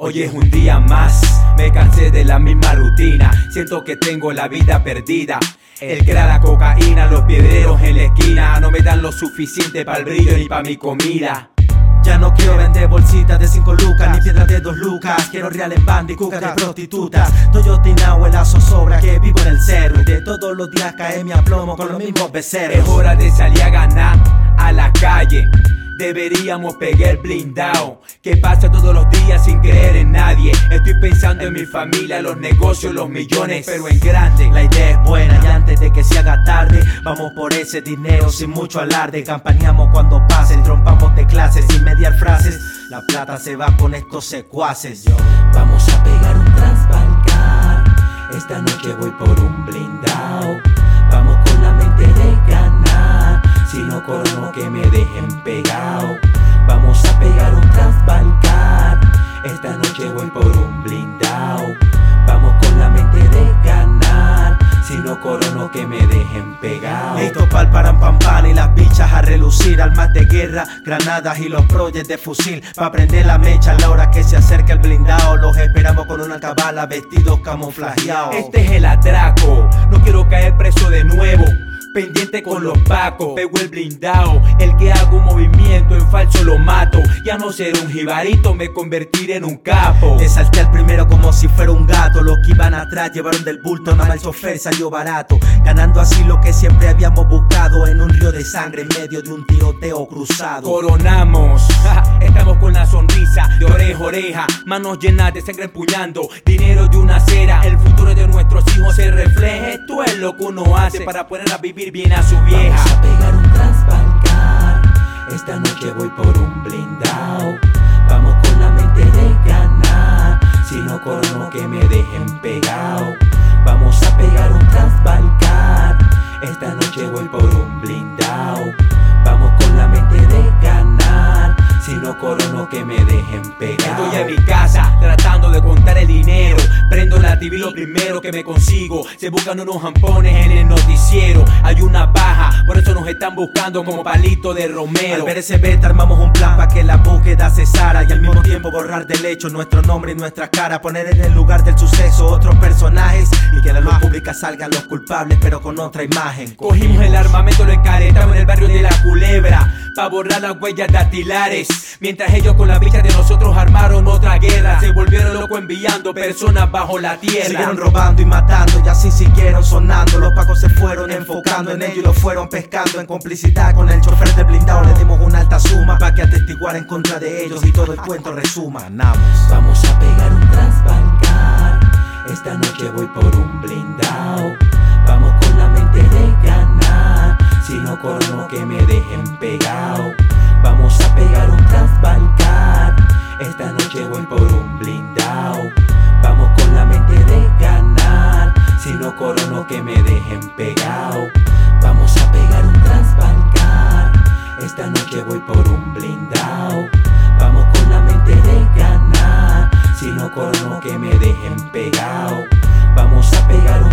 Hoy es un día más, me cansé de la misma rutina. Siento que tengo la vida perdida. El crack, la cocaína, los piedreros en la esquina no me dan lo suficiente para el brillo ni para mi comida. Ya no quiero vender bolsitas de 5 lucas ni piedras de 2 lucas. Quiero real en banda y cuca de prostitutas. Toyota y la zozobra que vivo en el cerro. Y de todos los días cae mi aplomo con los mismos becerros. Es hora de salir a ganar a la calle. Deberíamos pegar blindado, que pasa todos los días sin creer en nadie. Estoy pensando en mi familia, los negocios, los millones, pero en grande. La idea es buena y antes de que se haga tarde vamos por ese dinero sin mucho alarde. Campaneamos cuando pase, trompamos de clases sin mediar frases. La plata se va con estos secuaces. Vamos a pegar un Transbalcar. Esta noche voy por un blindado. Vamos con la mente de ganar. Si no corono que me dejen pegado. Vamos a pegar un Transbalcar. Esta noche voy por un blindado. Vamos con la mente de ganar. Si no corono que me dejen pegado. Listo pa'l paran pam pam y las bichas a relucir. Armas de guerra, granadas y los proyectos de fusil. Pa' prender la mecha a la hora que se acerca el blindado. Los esperamos con una alcabala vestidos camuflajeados. Este es el atraco, no quiero caer preso de nuevo. Pendiente con los pacos, pego el blindado. El que haga un movimiento en falso lo mato. Ya no seré un jibarito, me convertiré en un capo. Le salté al primero como si fuera un gato. Los que iban atrás llevaron del bulto, nada más el chofer salió barato. Ganando así lo que siempre habíamos buscado. En un río de sangre en medio de un tiroteo cruzado. Coronamos, estamos con la sonrisa de oreja a oreja. Manos llenas de sangre empuñando, dinero de una cera. El futuro de nuestros hijos se refleja. Esto es lo que uno hace para poner a vivir bien a su vieja. Vamos a pegar un Transbalcar. Esta noche voy por un blindado. Vamos con la mente de ganar. Si no corono que me dejen pegado. Vamos a pegar un Transbalcar. Esta noche voy por un blindado. Vamos con la mente de ganar. Si no corono que me dejen pegado. Estoy en mi casa tratando de contar el dinero. Prendo la TV lo primero que me consigo. Se buscan unos jampones en el noticiero. Hay una baja, por eso nos están buscando como palito de Romero. Al ver ese beta armamos un plan para que la búsqueda cesara. Y al mismo tiempo borrar del hecho nuestro nombre y nuestra cara. Poner en el lugar del suceso otros personajes. Y que a la luz pública salgan los culpables pero con otra imagen. Cogimos el armamento, lo encaretamos en el barrio de La Culebra pa' borrar las huellas dactilares. Mientras ellos con la bicha de nosotros armaron otra guerra. Se volvieron locos enviando personas bajo la tierra. Siguieron robando y matando y así siguieron sonando. Los pacos se fueron enfocando en ellos y los fueron pescando. En complicidad con el chofer del blindado le dimos una alta suma pa' que atestiguara en contra de ellos y todo el cuento resuma. Vamos a pegar un Transbalcar. Esta noche voy por un blindado. Vamos con la mente de ganar. Si no corono que me dejen pegado. Vamos a pegar un Transbalcar. Esta noche voy por un blindado. Vamos con la mente de ganar. Si no corono que me dejen pegado. Vamos a pegar un Transbalcar. Esta noche voy por un blindado. Vamos con la mente de ganar. Si no corono que me dejen pegado. Vamos a pegar un